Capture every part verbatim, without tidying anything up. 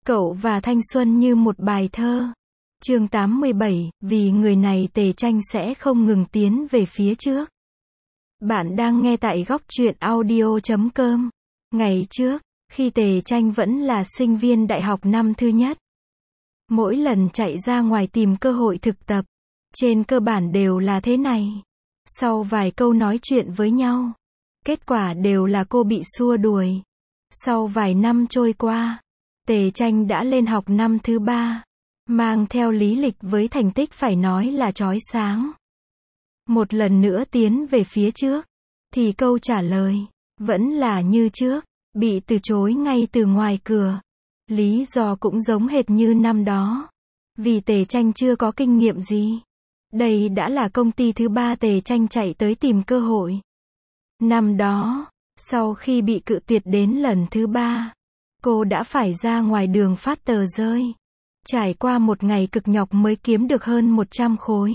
Cậu và thanh xuân như một bài thơ. Chương tám mươi bảy, vì người này Tề Tranh sẽ không ngừng tiến về phía trước. Bạn đang nghe tại góc truyện audio chấm com. Ngày trước, khi Tề Tranh vẫn là sinh viên đại học năm thứ nhất, mỗi lần chạy ra ngoài tìm cơ hội thực tập, trên cơ bản đều là thế này. Sau vài câu nói chuyện với nhau, kết quả đều là cô bị xua đuổi. Sau vài năm trôi qua, Tề Tranh đã lên học năm thứ ba, mang theo lý lịch với thành tích phải nói là chói sáng. Một lần nữa tiến về phía trước, thì câu trả lời vẫn là như trước, bị từ chối ngay từ ngoài cửa. Lý do cũng giống hệt như năm đó, vì Tề Tranh chưa có kinh nghiệm gì. Đây đã là công ty thứ ba Tề Tranh chạy tới tìm cơ hội. Năm đó, sau khi bị cự tuyệt đến lần thứ ba, cô đã phải ra ngoài đường phát tờ rơi. Trải qua một ngày cực nhọc mới kiếm được hơn một trăm khối.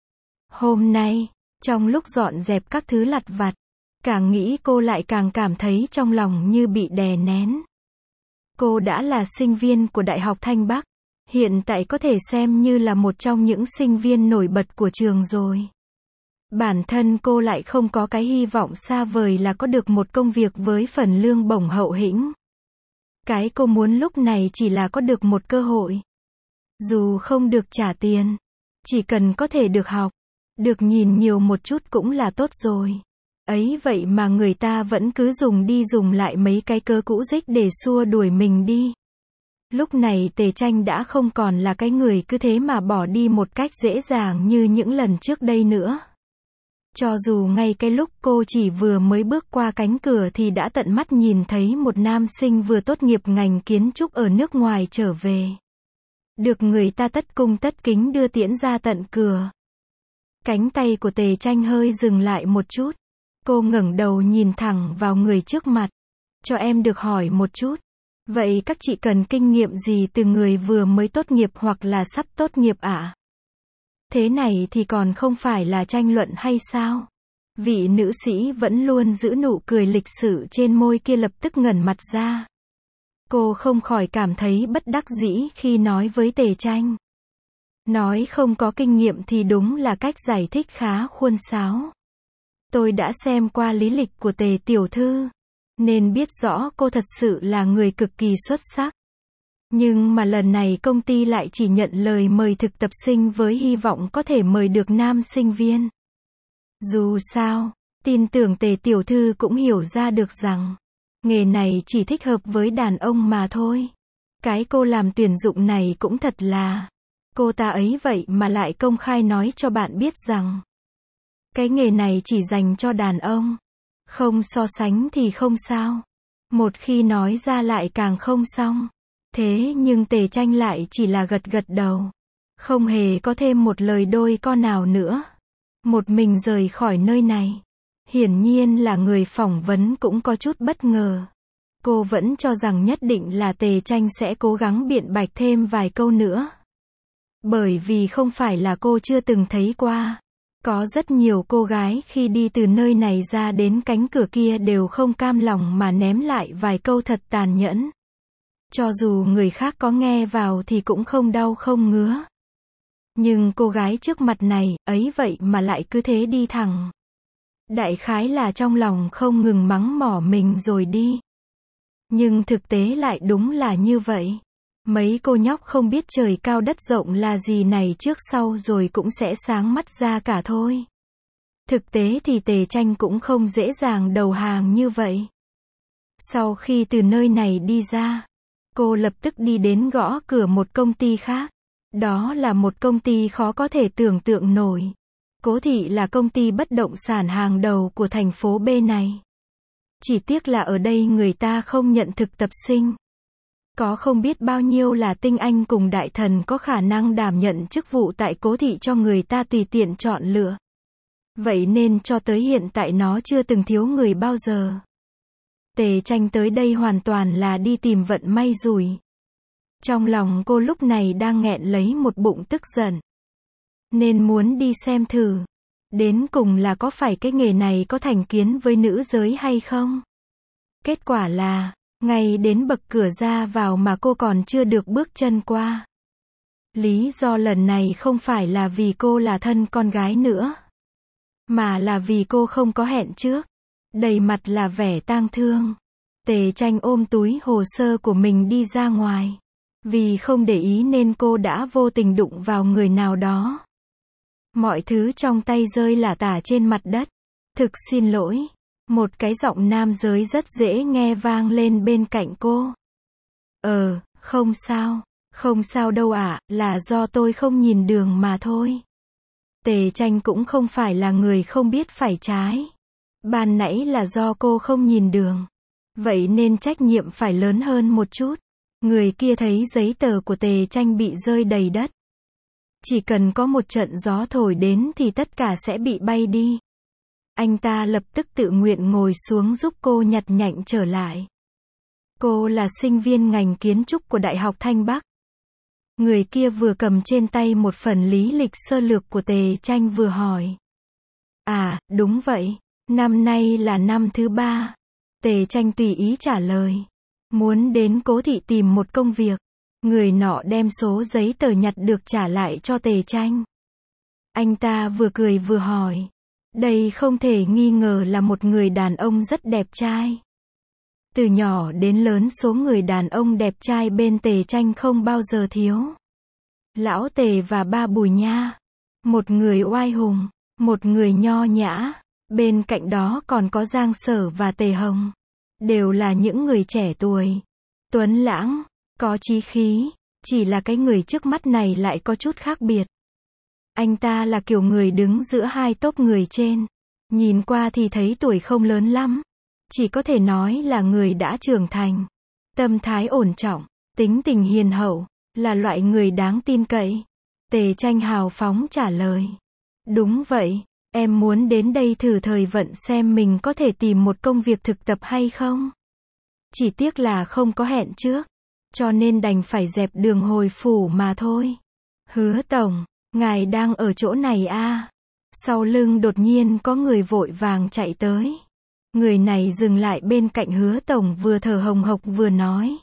Hôm nay, trong lúc dọn dẹp các thứ lặt vặt, càng nghĩ cô lại càng cảm thấy trong lòng như bị đè nén. Cô đã là sinh viên của Đại học Thanh Bắc, hiện tại có thể xem như là một trong những sinh viên nổi bật của trường rồi. Bản thân cô lại không có cái hy vọng xa vời là có được một công việc với phần lương bổng hậu hĩnh. Cái cô muốn lúc này chỉ là có được một cơ hội. Dù không được trả tiền, chỉ cần có thể được học, được nhìn nhiều một chút cũng là tốt rồi. Ấy vậy mà người ta vẫn cứ dùng đi dùng lại mấy cái cớ cũ rích để xua đuổi mình đi. Lúc này Tề Tranh đã không còn là cái người cứ thế mà bỏ đi một cách dễ dàng như những lần trước đây nữa. Cho dù ngay cái lúc cô chỉ vừa mới bước qua cánh cửa thì đã tận mắt nhìn thấy một nam sinh vừa tốt nghiệp ngành kiến trúc ở nước ngoài trở về. Được người ta tất cung tất kính đưa tiễn ra tận cửa. Cánh tay của Tề Tranh hơi dừng lại một chút. Cô ngẩng đầu nhìn thẳng vào người trước mặt. Cho em được hỏi một chút. Vậy các chị cần kinh nghiệm gì từ người vừa mới tốt nghiệp hoặc là sắp tốt nghiệp ạ? Thế này thì còn không phải là tranh luận hay sao? Vị nữ sĩ vẫn luôn giữ nụ cười lịch sự trên môi kia lập tức ngẩn mặt ra. Cô không khỏi cảm thấy bất đắc dĩ khi nói với Tề Tranh. Nói không có kinh nghiệm thì đúng là cách giải thích khá khuôn sáo. Tôi đã xem qua lý lịch của Tề tiểu thư, nên biết rõ cô thật sự là người cực kỳ xuất sắc. Nhưng mà lần này công ty lại chỉ nhận lời mời thực tập sinh với hy vọng có thể mời được nam sinh viên. Dù sao, tin tưởng Tề tiểu thư cũng hiểu ra được rằng nghề này chỉ thích hợp với đàn ông mà thôi. Cái cô làm tuyển dụng này cũng thật là, cô ta ấy vậy mà lại công khai nói cho bạn biết rằng cái nghề này chỉ dành cho đàn ông. Không so sánh thì không sao. Một khi nói ra lại càng không xong. Thế nhưng Tề Tranh lại chỉ là gật gật đầu. Không hề có thêm một lời đôi co nào nữa. Một mình rời khỏi nơi này. Hiển nhiên là người phỏng vấn cũng có chút bất ngờ. Cô vẫn cho rằng nhất định là Tề Tranh sẽ cố gắng biện bạch thêm vài câu nữa. Bởi vì không phải là cô chưa từng thấy qua. Có rất nhiều cô gái khi đi từ nơi này ra đến cánh cửa kia đều không cam lòng mà ném lại vài câu thật tàn nhẫn. Cho dù người khác có nghe vào thì cũng không đau không ngứa. Nhưng cô gái trước mặt này, ấy vậy mà lại cứ thế đi thẳng. Đại khái là trong lòng không ngừng mắng mỏ mình rồi đi. Nhưng thực tế lại đúng là như vậy. Mấy cô nhóc không biết trời cao đất rộng là gì này trước sau rồi cũng sẽ sáng mắt ra cả thôi. Thực tế thì Tề Tranh cũng không dễ dàng đầu hàng như vậy. Sau khi từ nơi này đi ra, cô lập tức đi đến gõ cửa một công ty khác. Đó là một công ty khó có thể tưởng tượng nổi. Cố thị là công ty bất động sản hàng đầu của thành phố B này. Chỉ tiếc là ở đây người ta không nhận thực tập sinh. Có không biết bao nhiêu là tinh anh cùng đại thần có khả năng đảm nhận chức vụ tại Cố thị cho người ta tùy tiện chọn lựa. Vậy nên cho tới hiện tại nó chưa từng thiếu người bao giờ. Tề Tranh tới đây hoàn toàn là đi tìm vận may rủi. Trong lòng cô lúc này đang nghẹn lấy một bụng tức giận. Nên muốn đi xem thử. Đến cùng là có phải cái nghề này có thành kiến với nữ giới hay không? Kết quả là, Ngay đến bậc cửa ra vào mà cô còn chưa được bước chân qua. Lý do lần này không phải là vì cô là thân con gái nữa, mà là vì cô không có hẹn trước. Đầy mặt là vẻ tang thương. Tề Tranh ôm túi hồ sơ của mình đi ra ngoài. Vì không để ý nên cô đã vô tình đụng vào người nào đó. Mọi thứ trong tay rơi lả tả trên mặt đất. Thực xin lỗi. Một cái giọng nam giới rất dễ nghe vang lên bên cạnh cô. Ờ, không sao. Không sao đâu ạ, là do tôi không nhìn đường mà thôi. Tề Tranh cũng không phải là người không biết phải trái. Ban nãy là do cô không nhìn đường. Vậy nên trách nhiệm phải lớn hơn một chút. Người kia thấy giấy tờ của Tề Tranh bị rơi đầy đất. Chỉ cần có một trận gió thổi đến thì tất cả sẽ bị bay đi. Anh ta lập tức tự nguyện ngồi xuống giúp cô nhặt nhạnh trở lại. Cô là sinh viên ngành kiến trúc của Đại học Thanh Bắc. Người kia vừa cầm trên tay một phần lý lịch sơ lược của Tề Tranh vừa hỏi. À, đúng vậy. Năm nay là năm thứ ba. Tề Tranh tùy ý trả lời. Muốn đến Cố thị tìm một công việc. Người nọ đem số giấy tờ nhặt được trả lại cho Tề Tranh. Anh ta vừa cười vừa hỏi. Đây không thể nghi ngờ là một người đàn ông rất đẹp trai. Từ nhỏ đến lớn số người đàn ông đẹp trai bên Tề Tranh không bao giờ thiếu. Lão Tề và ba Bùi Nha. Một người oai hùng, một người nho nhã. Bên cạnh đó còn có Giang Sở và Tề Hồng. Đều là những người trẻ tuổi. Tuấn lãng, có chí khí. Chỉ là cái người trước mắt này lại có chút khác biệt. Anh ta là kiểu người đứng giữa hai tốp người trên. Nhìn qua thì thấy tuổi không lớn lắm. Chỉ có thể nói là người đã trưởng thành. Tâm thái ổn trọng, tính tình hiền hậu, là loại người đáng tin cậy. Tề Tranh hào phóng trả lời. Đúng vậy, em muốn đến đây thử thời vận xem mình có thể tìm một công việc thực tập hay không. Chỉ tiếc là không có hẹn trước, cho nên đành phải dẹp đường hồi phủ mà thôi. Hứa tổng, ngài đang ở chỗ này à? Sau lưng đột nhiên có người vội vàng chạy tới. Người này dừng lại bên cạnh Hứa tổng vừa thở hồng hộc vừa nói.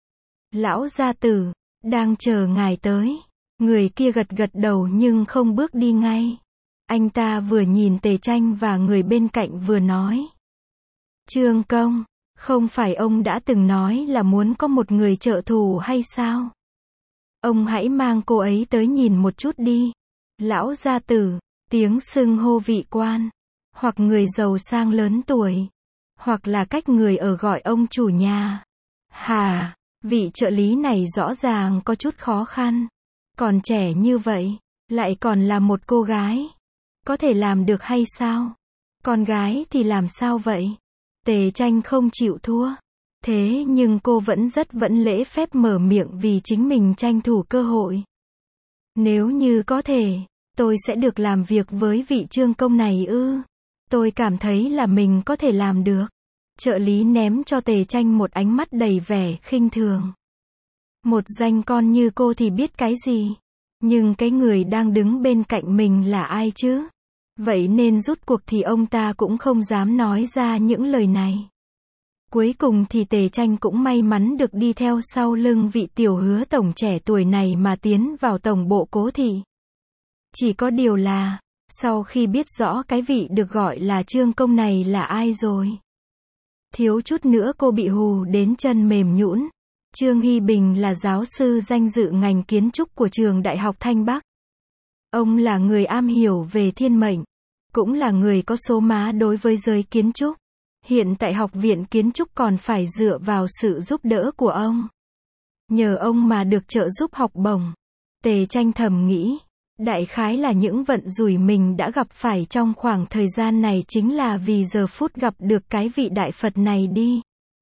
Lão gia tử, đang chờ ngài tới. Người kia gật gật đầu nhưng không bước đi ngay. Anh ta vừa nhìn Tề Tranh và người bên cạnh vừa nói. Trương công, không phải ông đã từng nói là muốn có một người trợ thủ hay sao? Ông hãy mang cô ấy tới nhìn một chút đi. Lão gia tử, tiếng xưng hô vị quan, hoặc người giàu sang lớn tuổi, hoặc là cách người ở gọi ông chủ nhà. Hà, vị trợ lý này rõ ràng có chút khó khăn. Còn trẻ như vậy, lại còn là một cô gái. Có thể làm được hay sao? Con gái thì làm sao vậy? Tề Tranh không chịu thua. Thế nhưng cô vẫn rất vẫn lễ phép mở miệng vì chính mình tranh thủ cơ hội. Nếu như có thể, tôi sẽ được làm việc với vị trương công này ư? Tôi cảm thấy là mình có thể làm được. Trợ lý ném cho Tề Tranh một ánh mắt đầy vẻ khinh thường. Một danh con như cô thì biết cái gì? Nhưng cái người đang đứng bên cạnh mình là ai chứ? Vậy nên rút cuộc thì ông ta cũng không dám nói ra những lời này. Cuối cùng thì Tề Tranh cũng may mắn được đi theo sau lưng vị tiểu Hứa tổng trẻ tuổi này mà tiến vào tổng bộ Cố thị. Chỉ có điều là, sau khi biết rõ cái vị được gọi là Trương công này là ai rồi, thiếu chút nữa cô bị hù đến chân mềm nhũn. Trương Hy Bình là giáo sư danh dự ngành kiến trúc của trường Đại học Thanh Bắc. Ông là người am hiểu về thiên mệnh, cũng là người có số má đối với giới kiến trúc. Hiện tại học viện kiến trúc còn phải dựa vào sự giúp đỡ của ông. Nhờ ông mà được trợ giúp học bổng. Tề Tranh thầm nghĩ, đại khái là những vận rủi mình đã gặp phải trong khoảng thời gian này chính là vì giờ phút gặp được cái vị đại Phật này đi.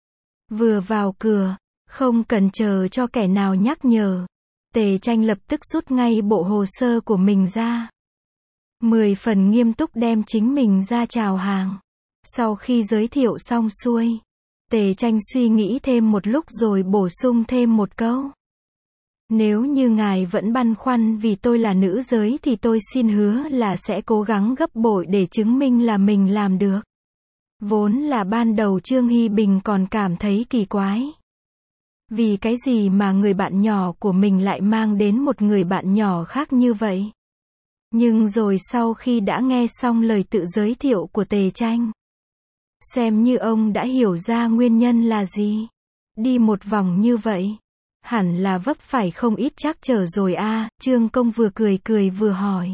Vừa vào cửa, không cần chờ cho kẻ nào nhắc nhở, Tề Tranh lập tức rút ngay bộ hồ sơ của mình ra. Mười phần nghiêm túc đem chính mình ra chào hàng. Sau khi giới thiệu xong xuôi, Tề Tranh suy nghĩ thêm một lúc rồi bổ sung thêm một câu. Nếu như ngài vẫn băn khoăn vì tôi là nữ giới thì tôi xin hứa là sẽ cố gắng gấp bội để chứng minh là mình làm được. Vốn là ban đầu Trương Hy Bình còn cảm thấy kỳ quái. Vì cái gì mà người bạn nhỏ của mình lại mang đến một người bạn nhỏ khác như vậy? Nhưng rồi sau khi đã nghe xong lời tự giới thiệu của Tề Tranh, xem như ông đã hiểu ra nguyên nhân là gì. Đi một vòng như vậy, hẳn là vấp phải không ít trắc trở rồi a. À, Trương Công vừa cười cười vừa hỏi.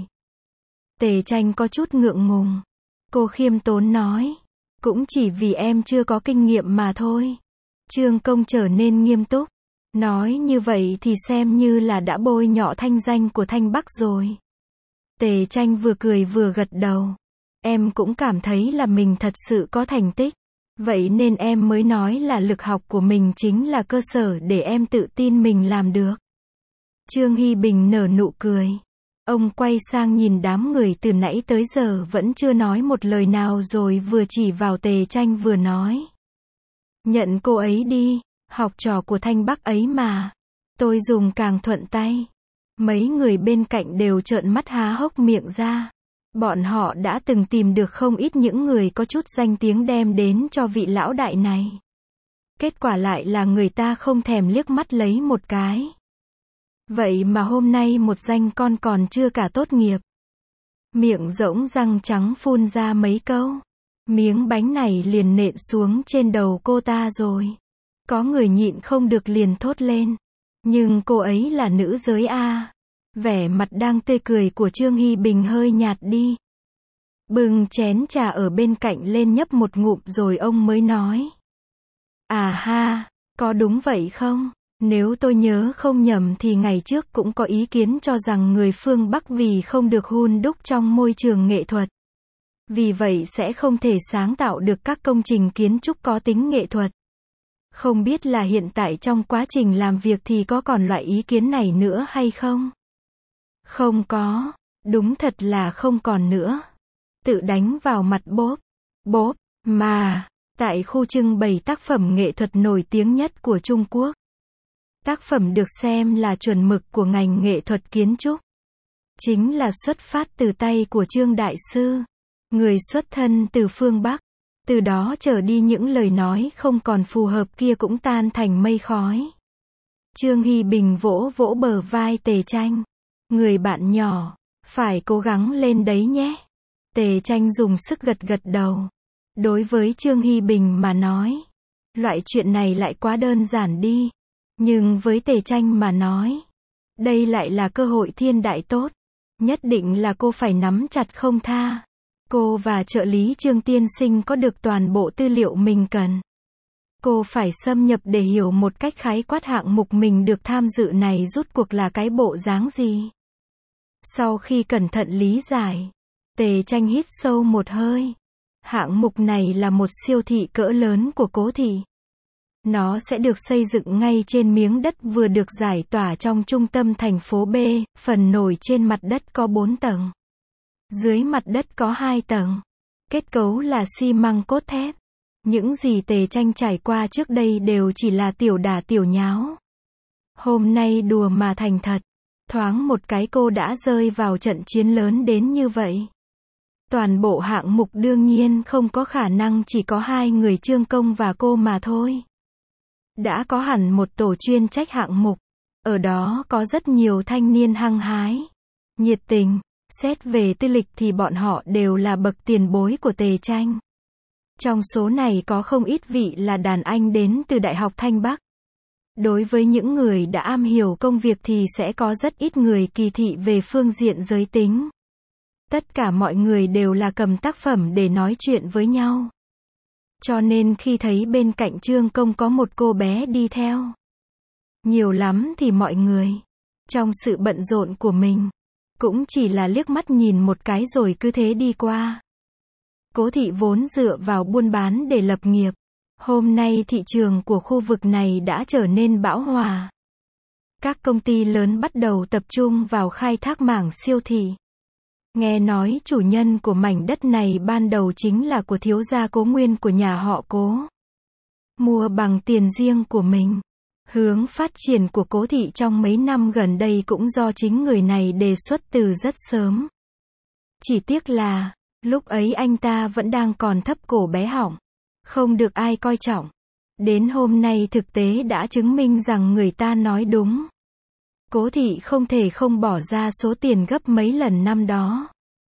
Tề Tranh có chút ngượng ngùng. Cô khiêm tốn nói. Cũng chỉ vì em chưa có kinh nghiệm mà thôi. Trương Công trở nên nghiêm túc. Nói như vậy thì xem như là đã bôi nhọ thanh danh của Thanh Bắc rồi. Tề Tranh vừa cười vừa gật đầu. Em cũng cảm thấy là mình thật sự có thành tích. Vậy nên em mới nói là lực học của mình chính là cơ sở để em tự tin mình làm được. Trương Hy Bình nở nụ cười. Ông quay sang nhìn đám người từ nãy tới giờ vẫn chưa nói một lời nào rồi vừa chỉ vào Tề Tranh vừa nói. Nhận cô ấy đi, học trò của Thanh Bắc ấy mà. Tôi dùng càng thuận tay. Mấy người bên cạnh đều trợn mắt há hốc miệng ra. Bọn họ đã từng tìm được không ít những người có chút danh tiếng đem đến cho vị lão đại này. Kết quả lại là người ta không thèm liếc mắt lấy một cái. Vậy mà hôm nay một danh con còn chưa cả tốt nghiệp. Miệng rỗng răng trắng phun ra mấy câu. Miếng bánh này liền nện xuống trên đầu cô ta rồi. Có người nhịn không được liền thốt lên. Nhưng cô ấy là nữ giới a. Vẻ mặt đang tươi cười của Trương Hy Bình hơi nhạt đi. Bưng chén trà ở bên cạnh lên nhấp một ngụm rồi ông mới nói. À ha, có đúng vậy không? Nếu tôi nhớ không nhầm thì ngày trước cũng có ý kiến cho rằng người phương Bắc vì không được hun đúc trong môi trường nghệ thuật. Vì vậy sẽ không thể sáng tạo được các công trình kiến trúc có tính nghệ thuật. Không biết là hiện tại trong quá trình làm việc thì có còn loại ý kiến này nữa hay không? Không có, đúng thật là không còn nữa. Tự đánh vào mặt bốp, bốp, mà, tại khu trưng bày tác phẩm nghệ thuật nổi tiếng nhất của Trung Quốc. Tác phẩm được xem là chuẩn mực của ngành nghệ thuật kiến trúc. Chính là xuất phát từ tay của Trương Đại Sư, người xuất thân từ phương Bắc. Từ đó trở đi những lời nói không còn phù hợp kia cũng tan thành mây khói. Trương Hy Bình vỗ vỗ bờ vai Tề Tranh. Người bạn nhỏ, phải cố gắng lên đấy nhé. Tề Tranh dùng sức gật gật đầu. Đối với Trương Hy Bình mà nói, loại chuyện này lại quá đơn giản đi. Nhưng với Tề Tranh mà nói, đây lại là cơ hội thiên đại tốt. Nhất định là cô phải nắm chặt không tha. Cô và trợ lý Trương tiên sinh có được toàn bộ tư liệu mình cần. Cô phải xâm nhập để hiểu một cách khái quát hạng mục mình được tham dự này rút cuộc là cái bộ dáng gì. Sau khi cẩn thận lý giải, Tề Tranh hít sâu một hơi. Hạng mục này là một siêu thị cỡ lớn của Cố thị. Nó sẽ được xây dựng ngay trên miếng đất vừa được giải tỏa trong trung tâm thành phố B, phần nổi trên mặt đất có bốn tầng. Dưới mặt đất có hai tầng. Kết cấu là xi măng cốt thép. Những gì Tề Tranh trải qua trước đây đều chỉ là tiểu đả tiểu nháo. Hôm nay đùa mà thành thật. Thoáng một cái cô đã rơi vào trận chiến lớn đến như vậy. Toàn bộ hạng mục đương nhiên không có khả năng chỉ có hai người Trương Công và cô mà thôi. Đã có hẳn một tổ chuyên trách hạng mục. Ở đó có rất nhiều thanh niên hăng hái, nhiệt tình. Xét về tư lịch thì bọn họ đều là bậc tiền bối của Tề Tranh. Trong số này có không ít vị là đàn anh đến từ Đại học Thanh Bắc. Đối với những người đã am hiểu công việc thì sẽ có rất ít người kỳ thị về phương diện giới tính. Tất cả mọi người đều là cầm tác phẩm để nói chuyện với nhau. Cho nên khi thấy bên cạnh Trương Công có một cô bé đi theo, nhiều lắm thì mọi người, trong sự bận rộn của mình, cũng chỉ là liếc mắt nhìn một cái rồi cứ thế đi qua. Cố thị vốn dựa vào buôn bán để lập nghiệp. Hôm nay thị trường của khu vực này đã trở nên bão hòa. Các công ty lớn bắt đầu tập trung vào khai thác mảng siêu thị. Nghe nói chủ nhân của mảnh đất này ban đầu chính là của thiếu gia Cố Nguyên của nhà họ Cố. Mua bằng tiền riêng của mình. Hướng phát triển của Cố thị trong mấy năm gần đây cũng do chính người này đề xuất từ rất sớm. Chỉ tiếc là, Lúc ấy anh ta vẫn đang còn thấp cổ bé họng, không được ai coi trọng. Đến hôm nay thực tế đã chứng minh rằng người ta nói đúng. Cố thị không thể không bỏ ra số tiền gấp mấy lần năm đó.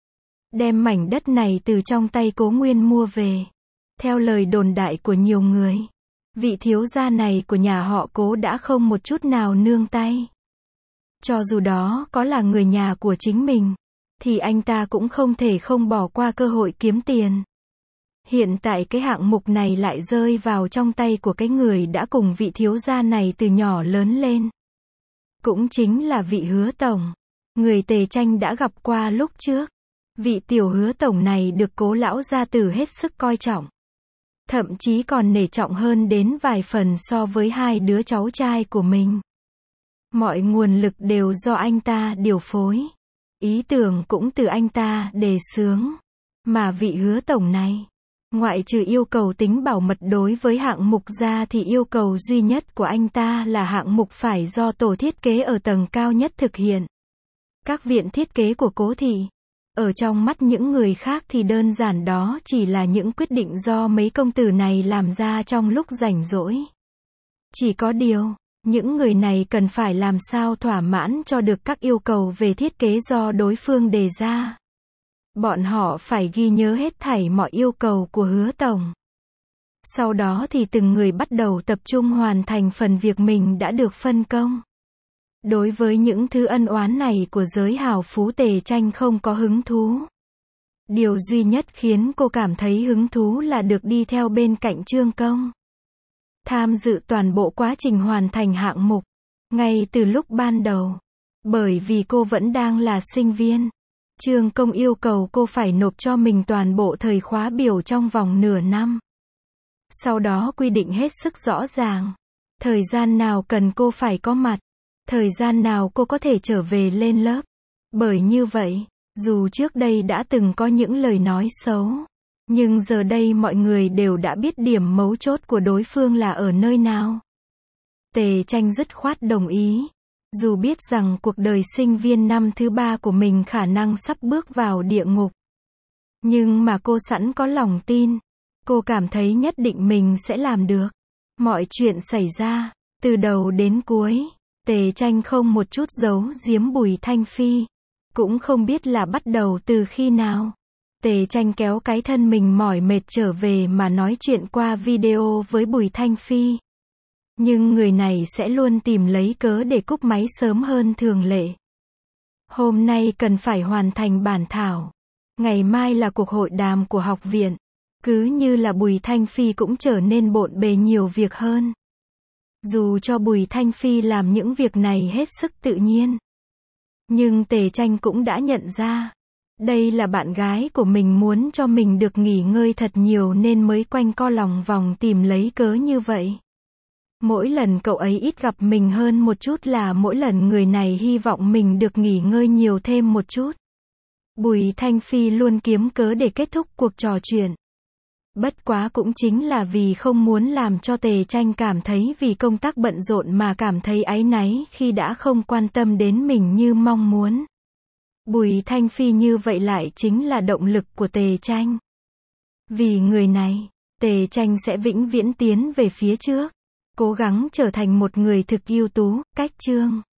Đem mảnh đất này từ trong tay Cố Nguyên mua về. Theo lời đồn đại của nhiều người, vị thiếu gia này của nhà họ Cố đã không một chút nào nương tay. Cho dù đó có là người nhà của chính mình, thì anh ta cũng không thể không bỏ qua cơ hội kiếm tiền. Hiện tại cái hạng mục này lại rơi vào trong tay của cái người đã cùng vị thiếu gia này từ nhỏ lớn lên. Cũng chính là vị Hứa tổng, người Tề Tranh đã gặp qua lúc trước. Vị tiểu Hứa tổng này được Cố lão gia tử hết sức coi trọng. Thậm chí còn nể trọng hơn đến vài phần so với hai đứa cháu trai của mình. Mọi nguồn lực đều do anh ta điều phối. Ý tưởng cũng từ anh ta đề xướng. Mà vị Hứa tổng này, ngoại trừ yêu cầu tính bảo mật đối với hạng mục ra thì yêu cầu duy nhất của anh ta là hạng mục phải do tổ thiết kế ở tầng cao nhất thực hiện. Các viện thiết kế của Cố thị, ở trong mắt những người khác thì đơn giản đó chỉ là những quyết định do mấy công tử này làm ra trong lúc rảnh rỗi. Chỉ có điều, những người này cần phải làm sao thỏa mãn cho được các yêu cầu về thiết kế do đối phương đề ra. Bọn họ phải ghi nhớ hết thảy mọi yêu cầu của Hứa tổng. Sau đó thì từng người bắt đầu tập trung hoàn thành phần việc mình đã được phân công. Đối với những thứ ân oán này của giới hào phú Tề Tranh không có hứng thú. Điều duy nhất khiến cô cảm thấy hứng thú là được đi theo bên cạnh Trương Công. Tham dự toàn bộ quá trình hoàn thành hạng mục, ngay từ lúc ban đầu. Bởi vì cô vẫn đang là sinh viên, Trương Công yêu cầu cô phải nộp cho mình toàn bộ thời khóa biểu trong vòng nửa năm. Sau đó quy định hết sức rõ ràng. Thời gian nào cần cô phải có mặt. Thời gian nào cô có thể trở về lên lớp. Bởi như vậy, dù trước đây đã từng có những lời nói xấu, nhưng giờ đây mọi người đều đã biết điểm mấu chốt của đối phương là ở nơi nào. Tề Tranh dứt khoát đồng ý. Dù biết rằng cuộc đời sinh viên năm thứ ba của mình khả năng sắp bước vào địa ngục. Nhưng mà cô sẵn có lòng tin. Cô cảm thấy nhất định mình sẽ làm được. Mọi chuyện xảy ra, từ đầu đến cuối, Tề Tranh không một chút giấu giếm Bùi Thanh Phi. Cũng không biết là bắt đầu từ khi nào. Tề Tranh kéo cái thân mình mỏi mệt trở về mà nói chuyện qua video với Bùi Thanh Phi. Nhưng người này sẽ luôn tìm lấy cớ để cúp máy sớm hơn thường lệ. Hôm nay cần phải hoàn thành bản thảo. Ngày mai là cuộc hội đàm của học viện. Cứ như là Bùi Thanh Phi cũng trở nên bộn bề nhiều việc hơn. Dù cho Bùi Thanh Phi làm những việc này hết sức tự nhiên. Nhưng Tề Tranh cũng đã nhận ra. Đây là bạn gái của mình muốn cho mình được nghỉ ngơi thật nhiều nên mới quanh co lòng vòng tìm lấy cớ như vậy. Mỗi lần cậu ấy ít gặp mình hơn một chút là mỗi lần người này hy vọng mình được nghỉ ngơi nhiều thêm một chút. Bùi Thanh Phi luôn kiếm cớ để kết thúc cuộc trò chuyện. Bất quá cũng chính là vì không muốn làm cho Tề Tranh cảm thấy vì công tác bận rộn mà cảm thấy áy náy khi đã không quan tâm đến mình như mong muốn. Bùi Thanh Phi như vậy lại chính là động lực của Tề Tranh. Vì người này, Tề Tranh sẽ vĩnh viễn tiến về phía trước. Cố gắng trở thành một người thực ưu tú, cách Trương